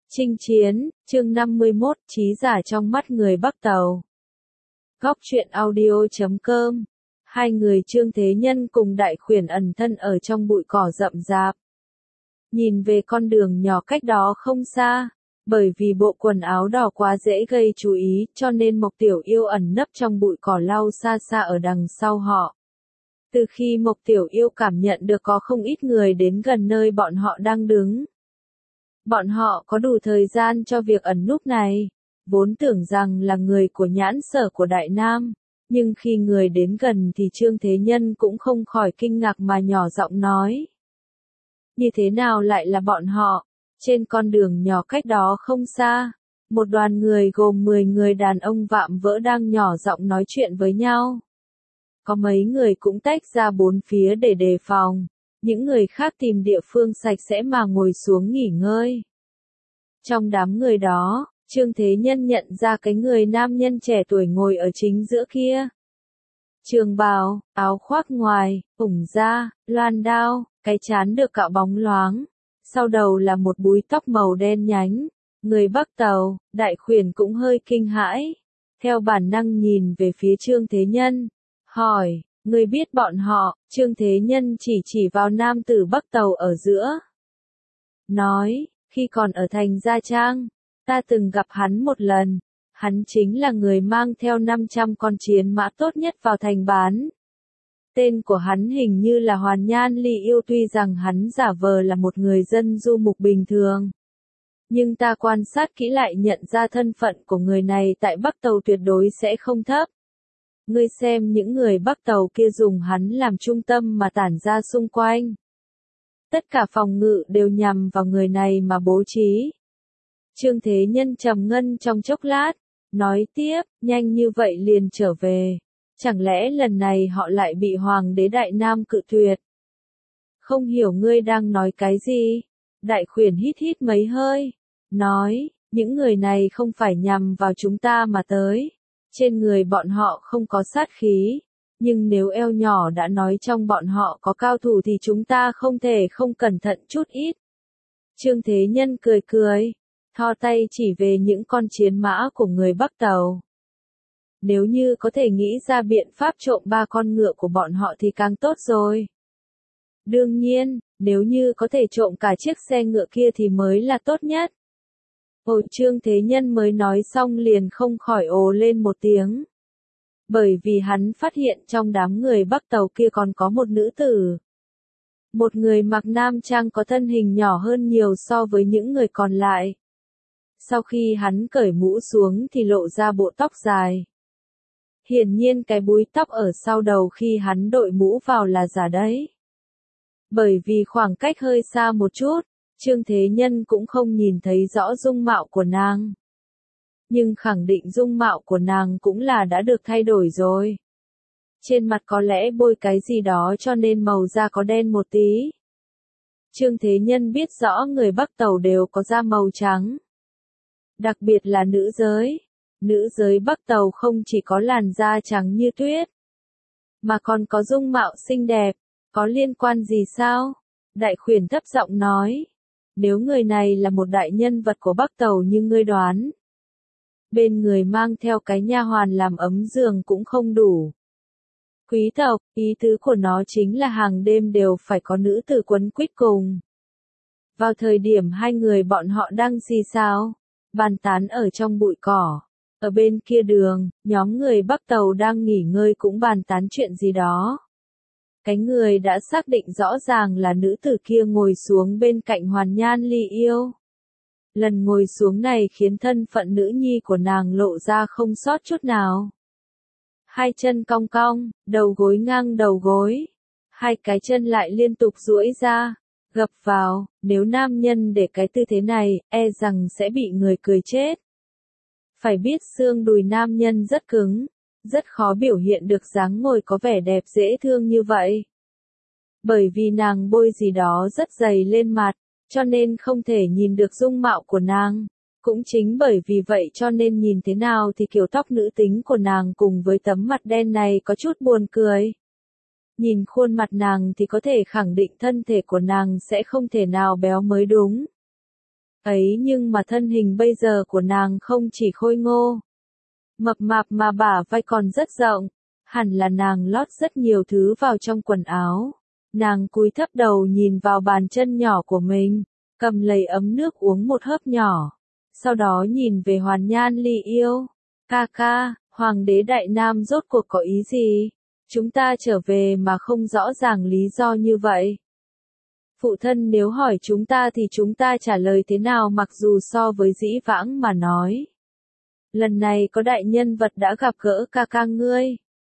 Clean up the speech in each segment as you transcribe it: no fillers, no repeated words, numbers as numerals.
Chinh chiến, chương 51, trí giả trong mắt người Bắc Tàu. Góc truyện audio.com. Hai người Trương Thế Nhân cùng Đại Khuyển ẩn thân ở trong bụi cỏ rậm rạp. Nhìn về con đường nhỏ cách đó không xa, bởi vì bộ quần áo đỏ quá dễ gây chú ý, cho nên Mộc Tiểu Yêu ẩn nấp trong bụi cỏ lau xa xa ở đằng sau họ. Từ khi Mộc Tiểu Yêu cảm nhận được có không ít người đến gần nơi bọn họ đang đứng. Bọn họ có đủ thời gian cho việc ẩn núp này, vốn tưởng rằng là người của nhãn sở của Đại Nam, nhưng khi người đến gần thì Trương Thế Nhân cũng không khỏi kinh ngạc mà nhỏ giọng nói. Như thế nào lại là bọn họ? Trên con đường nhỏ cách đó không xa, một đoàn người gồm 10 người đàn ông vạm vỡ đang nhỏ giọng nói chuyện với nhau. Có mấy người cũng tách ra bốn phía để đề phòng. Những người khác tìm địa phương sạch sẽ mà ngồi xuống nghỉ ngơi. Trong đám người đó, Trương Thế Nhân nhận ra cái người nam nhân trẻ tuổi ngồi ở chính giữa kia. Trường bào, áo khoác ngoài, ủng da, loan đao, cái trán được cạo bóng loáng. Sau đầu là một búi tóc màu đen nhánh. Người Bắc Tàu, Đại Khuyển cũng hơi kinh hãi. Theo bản năng nhìn về phía Trương Thế Nhân. Hỏi. Người biết bọn họ, Trương Thế Nhân chỉ vào nam tử Bắc Tàu ở giữa. Nói, khi còn ở thành Gia Trang, ta từng gặp hắn một lần. Hắn chính là người mang theo 500 con chiến mã tốt nhất vào thành bán. Tên của hắn hình như là Hoàn Nhan Ly Yêu, tuy rằng hắn giả vờ là một người dân du mục bình thường. Nhưng ta quan sát kỹ lại nhận ra thân phận của người này tại Bắc Tàu tuyệt đối sẽ không thấp. Ngươi xem những người Bắc Tàu kia dùng hắn làm trung tâm mà tản ra xung quanh. Tất cả phòng ngự đều nhằm vào người này mà bố trí. Trương Thế Nhân trầm ngâm trong chốc lát, nói tiếp, nhanh như vậy liền trở về. Chẳng lẽ lần này họ lại bị Hoàng đế Đại Nam cự tuyệt? Không hiểu ngươi đang nói cái gì? Đại Khuyển hít mấy hơi, nói, những người này không phải nhằm vào chúng ta mà tới. Trên người bọn họ không có sát khí, nhưng nếu eo nhỏ đã nói trong bọn họ có cao thủ thì chúng ta không thể không cẩn thận chút ít. Trương Thế Nhân cười, thò tay chỉ về những con chiến mã của người Bắc Tàu. Nếu như có thể nghĩ ra biện pháp trộm 3 con ngựa của bọn họ thì càng tốt rồi. Đương nhiên, nếu như có thể trộm cả chiếc xe ngựa kia thì mới là tốt nhất. Trương Thế Nhân mới nói xong liền không khỏi ồ lên một tiếng. Bởi vì hắn phát hiện trong đám người Bắc Tàu kia còn có một nữ tử. Một người mặc nam trang có thân hình nhỏ hơn nhiều so với những người còn lại. Sau khi hắn cởi mũ xuống thì lộ ra bộ tóc dài. Hiển nhiên cái búi tóc ở sau đầu khi hắn đội mũ vào là giả đấy. Bởi vì khoảng cách hơi xa một chút, Trương Thế Nhân cũng không nhìn thấy rõ dung mạo của nàng. Nhưng khẳng định dung mạo của nàng cũng là đã được thay đổi rồi. Trên mặt có lẽ bôi cái gì đó cho nên màu da có đen một tí. Trương Thế Nhân biết rõ người Bắc Tàu đều có da màu trắng. Đặc biệt là nữ giới. Nữ giới Bắc Tàu không chỉ có làn da trắng như tuyết, mà còn có dung mạo xinh đẹp. Có liên quan gì sao? Đại Khuyển thấp giọng nói. Nếu người này là một đại nhân vật của Bắc Tàu như ngươi đoán, bên người mang theo cái nha hoàn làm ấm giường cũng không đủ. Quý tộc, ý tứ của nó chính là hàng đêm đều phải có nữ tử quấn quýt cùng. Vào thời điểm hai người bọn họ đang xì xào, bàn tán ở trong bụi cỏ, ở bên kia đường, nhóm người Bắc Tàu đang nghỉ ngơi cũng bàn tán chuyện gì đó. Cái người đã xác định rõ ràng là nữ tử kia ngồi xuống bên cạnh Hoàn Nhan Ly Yêu. Lần ngồi xuống này khiến thân phận nữ nhi của nàng lộ ra không sót chút nào. Hai chân cong cong, đầu gối ngang đầu gối. Hai cái chân lại liên tục duỗi ra, gập vào, nếu nam nhân để cái tư thế này, e rằng sẽ bị người cười chết. Phải biết xương đùi nam nhân rất cứng. Rất khó biểu hiện được dáng ngồi có vẻ đẹp dễ thương như vậy. Bởi vì nàng bôi gì đó rất dày lên mặt, cho nên không thể nhìn được dung mạo của nàng. Cũng chính bởi vì vậy cho nên nhìn thế nào thì kiểu tóc nữ tính của nàng cùng với tấm mặt đen này có chút buồn cười. Nhìn khuôn mặt nàng thì có thể khẳng định thân thể của nàng sẽ không thể nào béo mới đúng. Ấy nhưng mà thân hình bây giờ của nàng không chỉ khôi ngô, mập mạp mà bả vai còn rất rộng, hẳn là nàng lót rất nhiều thứ vào trong quần áo. Nàng cúi thấp đầu nhìn vào bàn chân nhỏ của mình, cầm lấy ấm nước uống một hớp nhỏ, sau đó nhìn về Hoàn Nhan Ly Yêu. Ca ca, Hoàng đế Đại Nam rốt cuộc có ý gì? Chúng ta trở về mà không rõ ràng lý do như vậy. Phụ thân nếu hỏi chúng ta thì chúng ta trả lời thế nào mặc dù so với dĩ vãng mà nói. Lần này có đại nhân vật đã gặp gỡ ca ca ngươi.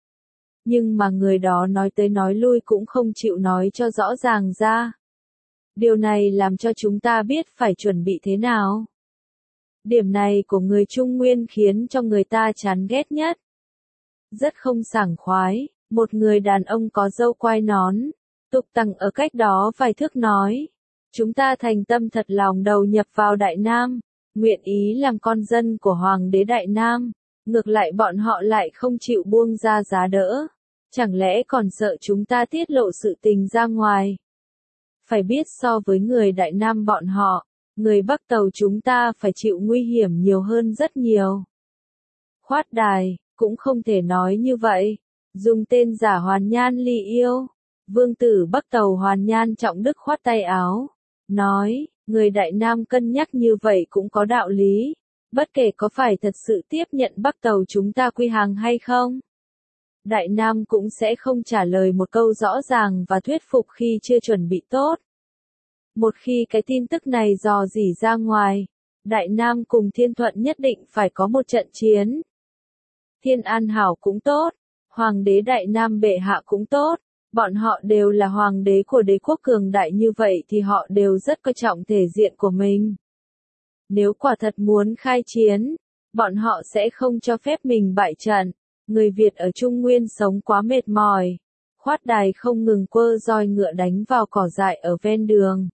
Nhưng mà người đó nói tới nói lui cũng không chịu nói cho rõ ràng ra. Điều này làm cho chúng ta biết phải chuẩn bị thế nào. Điểm này của người Trung Nguyên khiến cho người ta chán ghét nhất. Rất không sảng khoái, một người đàn ông có râu quai nón, tục tằng ở cách đó vài thước nói. Chúng ta thành tâm thật lòng đầu nhập vào Đại Nam, nguyện ý làm con dân của Hoàng đế Đại Nam, ngược lại bọn họ lại không chịu buông ra giá đỡ. Chẳng lẽ còn sợ chúng ta tiết lộ sự tình ra ngoài? Phải biết so với người Đại Nam bọn họ, người Bắc Tàu chúng ta phải chịu nguy hiểm nhiều hơn rất nhiều. Khoát đài, cũng không thể nói như vậy. Dùng tên giả Hoàn Nhan Ly Yêu. Vương tử Bắc Tàu Hoàn Nhan Trọng Đức khoát tay áo. Nói, người Đại Nam cân nhắc như vậy cũng có đạo lý. Bất kể có phải thật sự tiếp nhận Bắc Tàu chúng ta quy hàng hay không. Đại Nam cũng sẽ không trả lời một câu rõ ràng và thuyết phục khi chưa chuẩn bị tốt. Một khi cái tin tức này dò dỉ ra ngoài, Đại Nam cùng Thiên Thuận nhất định phải có một trận chiến. Thiên An Hảo cũng tốt, Hoàng đế Đại Nam bệ hạ cũng tốt, bọn họ đều là hoàng đế của đế quốc cường đại như vậy thì họ đều rất coi trọng thể diện của mình. Nếu quả thật muốn khai chiến, bọn họ sẽ không cho phép mình bại trận. Người Việt ở Trung Nguyên sống quá mệt mỏi. Khoát đài không ngừng quơ roi ngựa đánh vào cỏ dại ở ven đường.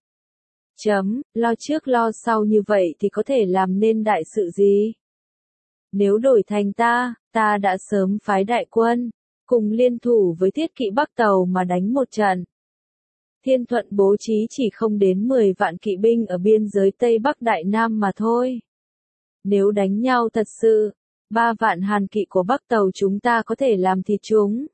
Lo trước lo sau như vậy thì có thể làm nên đại sự gì? Nếu đổi thành ta đã sớm phái đại quân, cùng liên thủ với thiết kỵ Bắc Tàu mà đánh một trận. Thiên Thuận bố trí chỉ không đến 10 vạn kỵ binh ở biên giới Tây Bắc Đại Nam mà thôi. Nếu đánh nhau thật sự, 3 vạn Hàn kỵ của Bắc Tàu chúng ta có thể làm thịt chúng.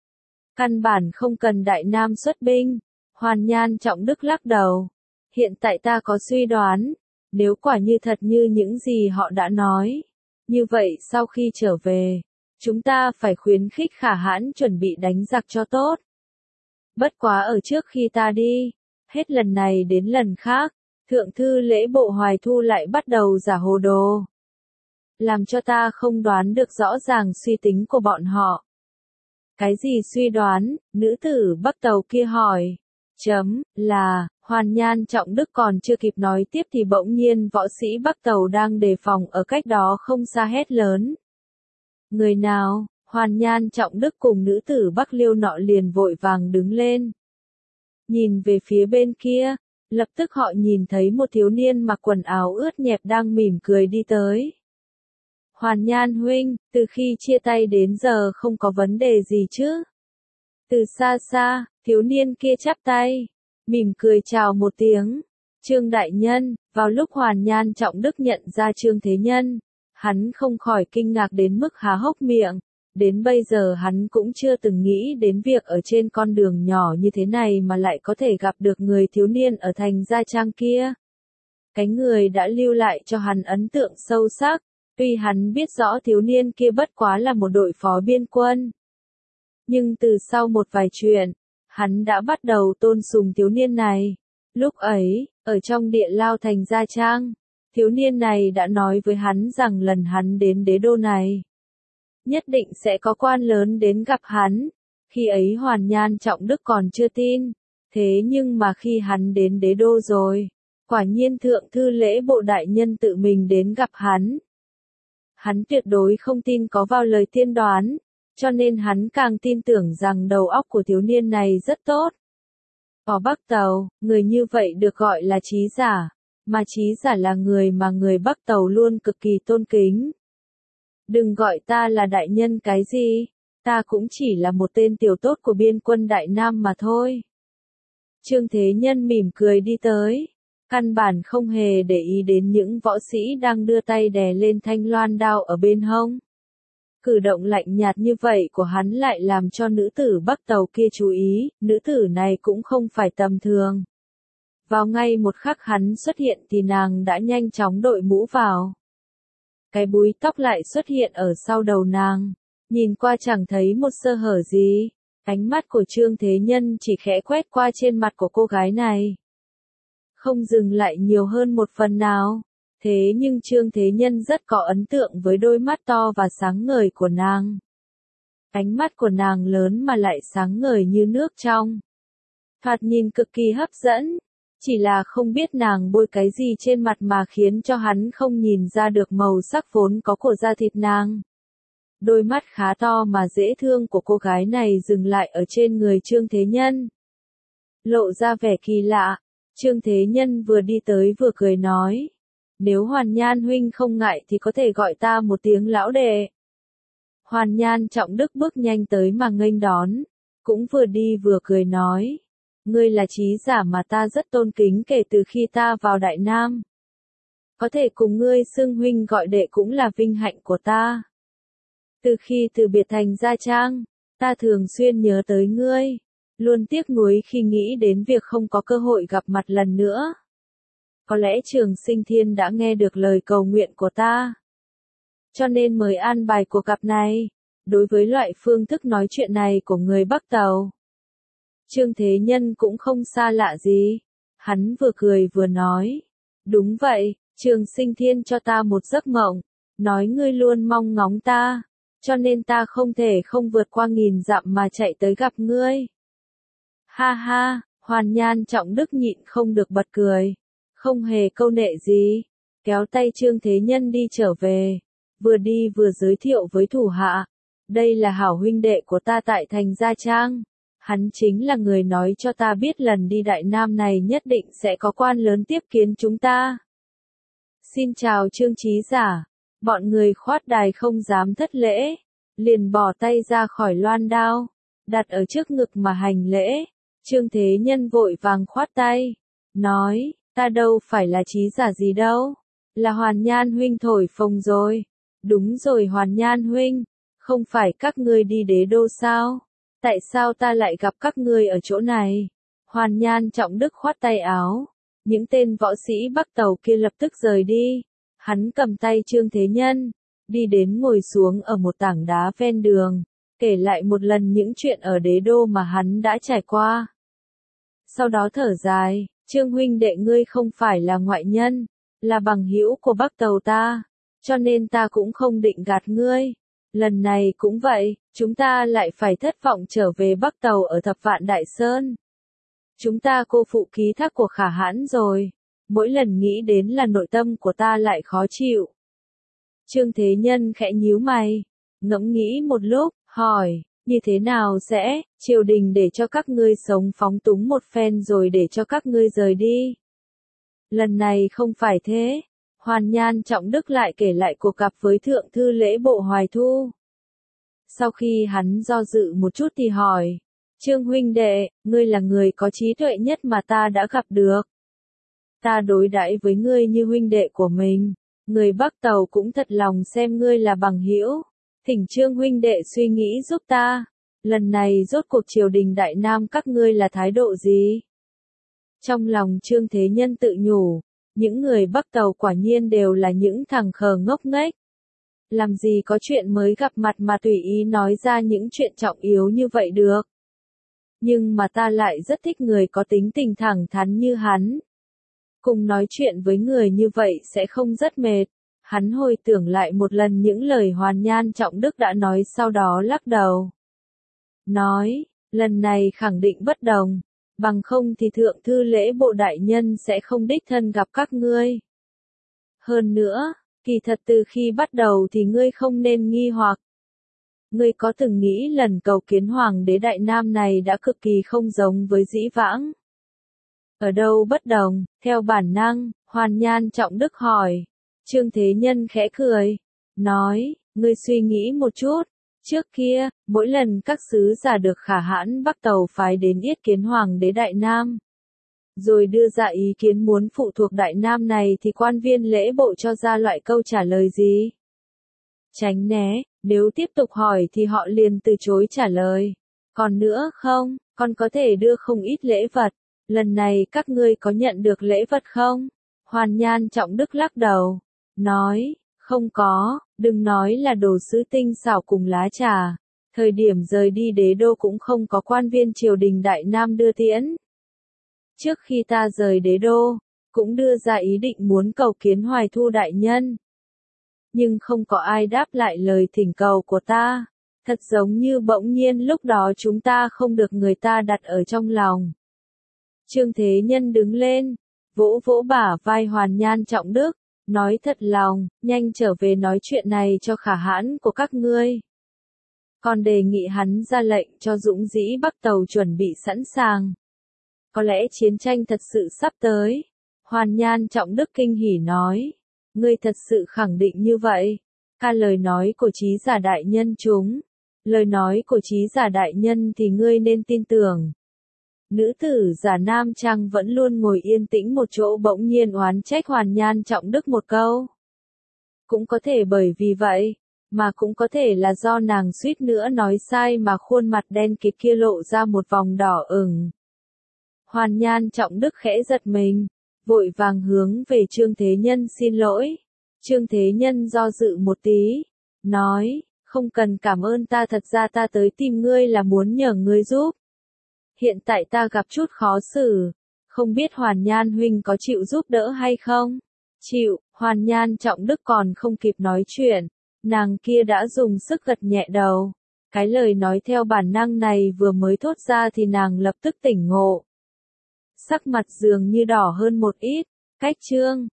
Căn bản không cần Đại Nam xuất binh. Hoàn Nhan Trọng Đức lắc đầu. Hiện tại ta có suy đoán, nếu quả như thật như những gì họ đã nói, như vậy sau khi trở về, chúng ta phải khuyến khích Khả Hãn chuẩn bị đánh giặc cho tốt. Bất quá ở trước khi ta đi, hết lần này đến lần khác, Thượng thư lễ bộ Hoài Thu lại bắt đầu giả hồ đồ. Làm cho ta không đoán được rõ ràng suy tính của bọn họ. Cái gì suy đoán? Nữ tử Bắc Tàu kia hỏi. Là, Hoàn Nhan Trọng Đức còn chưa kịp nói tiếp thì bỗng nhiên võ sĩ Bắc Tàu đang đề phòng ở cách đó không xa hét lớn. Người nào? Hoàn Nhan Trọng Đức cùng nữ tử Bắc Liêu nọ liền vội vàng đứng lên. Nhìn về phía bên kia, lập tức họ nhìn thấy một thiếu niên mặc quần áo ướt nhẹp đang mỉm cười đi tới. Hoàn Nhan huynh, từ khi chia tay đến giờ không có vấn đề gì chứ? Từ xa xa, thiếu niên kia chắp tay, mỉm cười chào một tiếng. Trương đại nhân, vào lúc Hoàn Nhan Trọng Đức nhận ra Trương Thế Nhân, hắn không khỏi kinh ngạc đến mức há hốc miệng. Đến bây giờ hắn cũng chưa từng nghĩ đến việc ở trên con đường nhỏ như thế này mà lại có thể gặp được người thiếu niên ở thành Gia Trang kia. Cái người đã lưu lại cho hắn ấn tượng sâu sắc, tuy hắn biết rõ thiếu niên kia bất quá là một đội phó biên quân. Nhưng từ sau một vài chuyện, hắn đã bắt đầu tôn sùng thiếu niên này. Lúc ấy, ở trong địa lao thành Gia Trang, thiếu niên này đã nói với hắn rằng lần hắn đến đế đô này, nhất định sẽ có quan lớn đến gặp hắn. Khi ấy Hoàn Nhan Trọng Đức còn chưa tin. Thế nhưng mà khi hắn đến đế đô rồi, quả nhiên thượng thư lễ bộ đại nhân tự mình đến gặp hắn. Hắn tuyệt đối không tin có vào lời tiên đoán, cho nên hắn càng tin tưởng rằng đầu óc của thiếu niên này rất tốt. Ở Bắc Tàu, người như vậy được gọi là trí giả, mà trí giả là người mà người Bắc Tàu luôn cực kỳ tôn kính. Đừng gọi ta là đại nhân cái gì, ta cũng chỉ là một tên tiểu tốt của biên quân Đại Nam mà thôi. Trương Thế Nhân mỉm cười đi tới. căn bản không hề để ý đến những võ sĩ đang đưa tay đè lên thanh loan đao ở bên hông. Cử động lạnh nhạt như vậy của hắn lại làm cho nữ tử Bắc Tàu kia chú ý, nữ tử này cũng không phải tầm thường. Vào ngay một khắc hắn xuất hiện thì nàng đã nhanh chóng đội mũ vào. Cái búi tóc lại xuất hiện ở sau đầu nàng, nhìn qua chẳng thấy một sơ hở gì. Ánh mắt của Trương Thế Nhân chỉ khẽ quét qua trên mặt của cô gái này. Không dừng lại nhiều hơn một phần nào. Thế nhưng Trương Thế Nhân rất có ấn tượng với đôi mắt to và sáng ngời của nàng. Ánh mắt của nàng lớn mà lại sáng ngời như nước trong. Thoạt nhìn cực kỳ hấp dẫn. Chỉ là không biết nàng bôi cái gì trên mặt mà khiến cho hắn không nhìn ra được màu sắc vốn có của da thịt nàng. Đôi mắt khá to mà dễ thương của cô gái này dừng lại ở trên người Trương Thế Nhân. Lộ ra vẻ kỳ lạ, Trương Thế Nhân vừa đi tới vừa cười nói. Nếu Hoàn Nhan huynh không ngại thì có thể gọi ta một tiếng lão đệ. Hoàn Nhan Trọng Đức bước nhanh tới mà nghênh đón, cũng vừa đi vừa cười nói. Ngươi là trí giả mà ta rất tôn kính kể từ khi ta vào Đại Nam. Có thể cùng ngươi xưng huynh gọi đệ cũng là vinh hạnh của ta. Từ khi từ biệt thành Gia Trang, ta thường xuyên nhớ tới ngươi, luôn tiếc nuối khi nghĩ đến việc không có cơ hội gặp mặt lần nữa. Có lẽ Trường Sinh Thiên đã nghe được lời cầu nguyện của ta, cho nên mới an bài cuộc gặp này. Đối với loại phương thức nói chuyện này của người Bắc Tàu, Trương Thế Nhân cũng không xa lạ gì. Hắn vừa cười vừa nói. Đúng vậy, Trường Sinh Thiên cho ta một giấc mộng, nói ngươi luôn mong ngóng ta, cho nên ta không thể không vượt qua 1000 dặm mà chạy tới gặp ngươi. Ha ha, Hoàn Nhan Trọng Đức nhịn không được bật cười, không hề câu nệ gì, kéo tay Trương Thế Nhân đi trở về, vừa đi vừa giới thiệu với thủ hạ. Đây là hảo huynh đệ của ta tại thành Gia Trang. Hắn chính là người nói cho ta biết lần đi Đại Nam này nhất định sẽ có quan lớn tiếp kiến chúng ta. Xin chào Trương Trí Giả. Bọn người khoát đài không dám thất lễ, liền bỏ tay ra khỏi loan đao, đặt ở trước ngực mà hành lễ. Trương Thế Nhân vội vàng khoát tay, nói, ta đâu phải là Trí Giả gì đâu, là Hoàn Nhan huynh thổi phồng rồi. Đúng rồi Hoàn Nhan huynh, không phải các ngươi đi Đế Đô sao? Tại sao ta lại gặp các ngươi ở chỗ này? Hoàn Nhan Trọng Đức khoát tay áo, những tên võ sĩ Bắc Tàu kia lập tức rời đi. Hắn cầm tay Trương Thế Nhân, đi đến ngồi xuống ở một tảng đá ven đường, kể lại một lần những chuyện ở Đế Đô mà hắn đã trải qua. Sau đó thở dài, Trương huynh đệ ngươi không phải là ngoại nhân, là bằng hữu của Bắc Tàu ta, cho nên ta cũng không định gạt ngươi. Lần này cũng vậy, chúng ta lại phải thất vọng trở về Bắc Tàu ở Thập Vạn Đại Sơn. Chúng ta cô phụ ký thác của Khả Hãn rồi. Mỗi lần nghĩ đến là nội tâm của ta lại khó chịu. Trương Thế Nhân khẽ nhíu mày, ngẫm nghĩ một lúc, hỏi, như thế nào sẽ, triều đình để cho các ngươi sống phóng túng một phen rồi để cho các ngươi rời đi? Lần này không phải thế. Hoàn Nhan Trọng Đức lại kể lại cuộc gặp với thượng thư lễ bộ Hoài Thu. Sau khi hắn do dự một chút thì hỏi, Trương huynh đệ, ngươi là người có trí tuệ nhất mà ta đã gặp được. Ta đối đãi với ngươi như huynh đệ của mình, người Bắc Tàu cũng thật lòng xem ngươi là bằng hữu. Thỉnh Trương huynh đệ suy nghĩ giúp ta, lần này rốt cuộc triều đình Đại Nam các ngươi là thái độ gì? Trong lòng Trương Thế Nhân tự nhủ, những người Bắc Tàu quả nhiên đều là những thằng khờ ngốc nghếch. Làm gì có chuyện mới gặp mặt mà tùy ý nói ra những chuyện trọng yếu như vậy được. Nhưng mà ta lại rất thích người có tính tình thẳng thắn như hắn. Cùng nói chuyện với người như vậy sẽ không rất mệt. Hắn hồi tưởng lại một lần những lời Hoàn Nhan Trọng Đức đã nói, sau đó lắc đầu. Nói, lần này khẳng định bất đồng, bằng không thì thượng thư lễ bộ đại nhân sẽ không đích thân gặp các ngươi. Hơn nữa, kỳ thật từ khi bắt đầu thì ngươi không nên nghi hoặc. Ngươi có từng nghĩ lần cầu kiến Hoàng đế Đại Nam này đã cực kỳ không giống với dĩ vãng? Ở đâu bất đồng? Theo bản năng, Hoàn Nhan Trọng Đức hỏi. Trương Thế Nhân khẽ cười, nói, ngươi suy nghĩ một chút. Trước kia, mỗi lần các sứ giả được Khả Hãn Bắc Tàu phái đến yết kiến Hoàng đế Đại Nam, rồi đưa ra ý kiến muốn phụ thuộc Đại Nam này thì quan viên lễ bộ cho ra loại câu trả lời gì? Tránh né, nếu tiếp tục hỏi thì họ liền từ chối trả lời. Còn nữa không, con có thể đưa không ít lễ vật. Lần này các ngươi có nhận được lễ vật không? Hoàn Nhan Trọng Đức lắc đầu, nói, không có, đừng nói là đồ sứ tinh xảo cùng lá trà. Thời điểm rời đi đế đô cũng không có quan viên triều đình Đại Nam đưa tiễn. Trước khi ta rời đế đô, cũng đưa ra ý định muốn cầu kiến Hoài Thu đại nhân. Nhưng không có ai đáp lại lời thỉnh cầu của ta. Thật giống như bỗng nhiên lúc đó chúng ta không được người ta đặt ở trong lòng. Trương Thế Nhân đứng lên, vỗ vỗ bả vai Hoàn Nhan Trọng Đức, nói thật lòng, nhanh trở về nói chuyện này cho khả hãn của các ngươi. Còn đề nghị hắn ra lệnh cho Dũng Dĩ Bắc tàu chuẩn bị sẵn sàng. Có lẽ chiến tranh thật sự sắp tới. Hoàn Nhan Trọng Đức kinh hỉ nói, ngươi thật sự khẳng định như vậy. Ca lời nói của trí giả đại nhân chúng. Lời nói của trí giả đại nhân thì ngươi nên tin tưởng. Nữ tử giả Nam Trang vẫn luôn ngồi yên tĩnh một chỗ bỗng nhiên oán trách Hoàn Nhan Trọng Đức một câu. Cũng có thể bởi vì vậy, mà cũng có thể là do nàng suýt nữa nói sai mà khuôn mặt đen kịt kia lộ ra một vòng đỏ ửng. Hoàn Nhan Trọng Đức khẽ giật mình, vội vàng hướng về Trương Thế Nhân xin lỗi. Trương Thế Nhân do dự một tí, nói, không cần cảm ơn ta, thật ra ta tới tìm ngươi là muốn nhờ ngươi giúp. Hiện tại ta gặp chút khó xử, không biết Hoàn Nhan huynh có chịu giúp đỡ hay không? Chịu, Hoàn Nhan Trọng Đức còn không kịp nói chuyện, nàng kia đã dùng sức gật nhẹ đầu. Cái lời nói theo bản năng này vừa mới thốt ra thì nàng lập tức tỉnh ngộ. Sắc mặt dường như đỏ hơn một ít, cách chương